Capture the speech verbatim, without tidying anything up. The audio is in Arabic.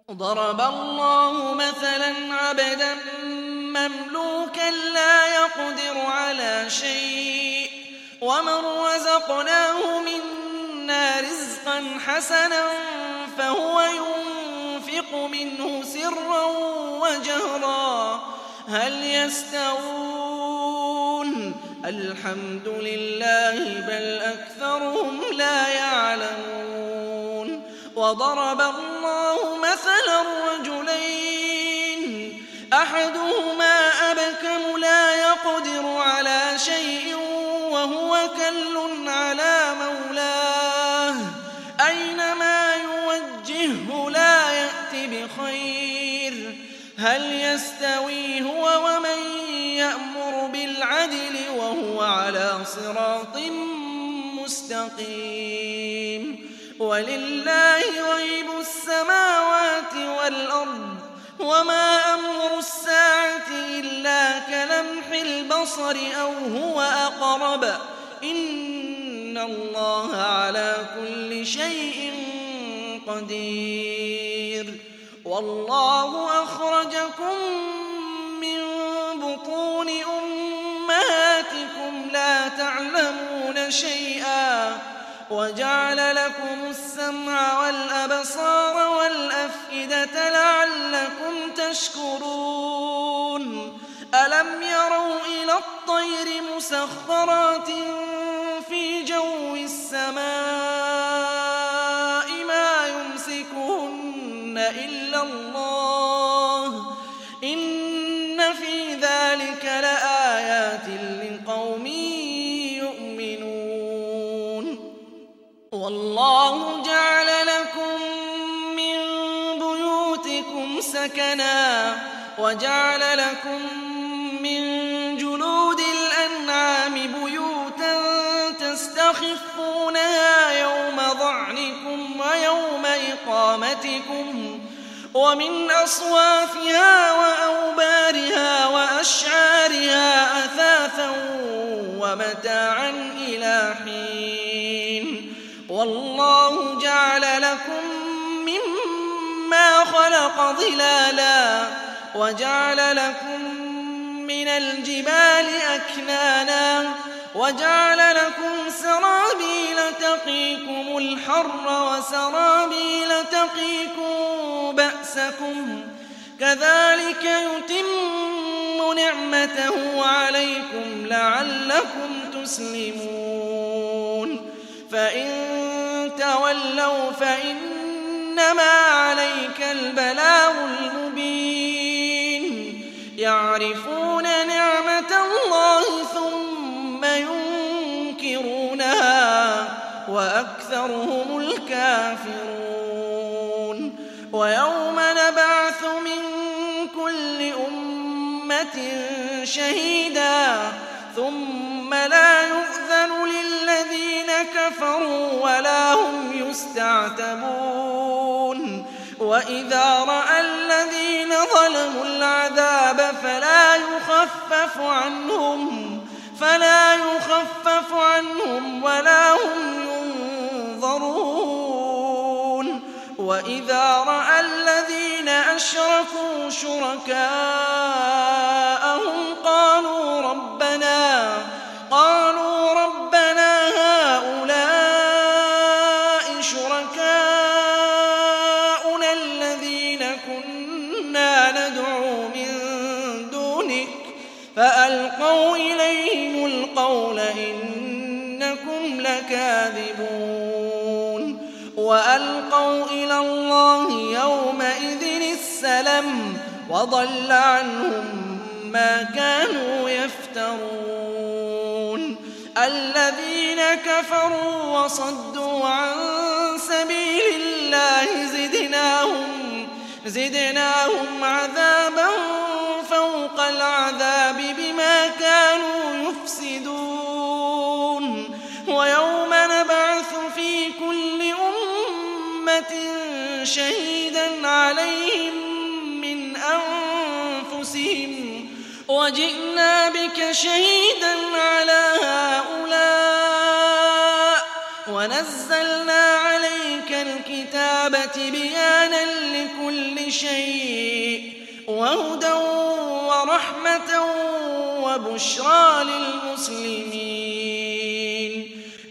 ضرب الله مثلا عبدا مملوكا لا يقدر على شيء ومن رزقناه منا رزقا حسنا فهو ينفق منه سرا وجهرا هل يستوون الحمد لله بل أكثرهم لا يعلمون وضرب الله مثلا رجلين أحدهما أبكم لا يقدر على شيء وهو كل على مولاه أينما يوجهه لا يأت بخير هل يستوي هو ومن يأمر بالعدل وهو على صراط مستقيم ولله غيب السماوات والأرض وما أمر الساعة إلا كلمح البصر أو هو أقرب إن الله على كل شيء قدير والله أخرجكم من بطون أمهاتكم لا تعلمون شيئا وجعل لكم السمع والأبصار والأفئدة لعلكم تشكرون ألم يروا إلى الطير مسخرات في جو السماء ما يمسكهن إلا الله إن في ذلك لآيات لقوم يؤمنون والله جعل لكم من بيوتكم سكنا وجعل لكم من جلود الأنعام بيوتا تستخفونها يوم ظعنكم ويوم إقامتكم ومن أصوافها وأوبارها وأشعارها أثاثا ومتاعا إلى حين والله جعل لكم مما خلق ظلالا وجعل لكم من الجبال أكنانا وجعل لكم سرابيل تقيكم الحر وسرابيل تقيكم بأسكم كذلك يتم نعمته عليكم لعلكم تسلمون فإن تولوا فإنما عليك البلاغ المبين يعرفون نعمة الله ثم ينكرونها وأكثرهم الكافرون ويوم نبعث من كل أمة شهيدا ثم لا يؤذن للذين كفروا ولا هم يستعتبون وإذا رأى الذين ظلموا العذاب فلا يخفف عنهم فلا يخفف عنهم ولا هم ينظرون وإذا رأى الذين أشركوا شركاءهم قالوا ربنا قالوا ربنا هؤلاء شركاؤنا الذين كنا ندعو من دونك فألقوا إليهم القول إنكم لكاذبون وألقوا إلى الله يومئذ السلم وضل عنهم ما كانوا يفترون الذين كفروا وصدوا عن سبيل الله زدناهم زدناهم عذابا فوق العذاب بما كانوا يفسدون ويوم نبعث في كل أمة شهيدا عليهم من أنفسهم وجئنا بك شهيدا على هؤلاء ونزلنا عليك الكتاب تبيانا لكل كل شيء وهدى ورحمة وبشرى للمسلمين.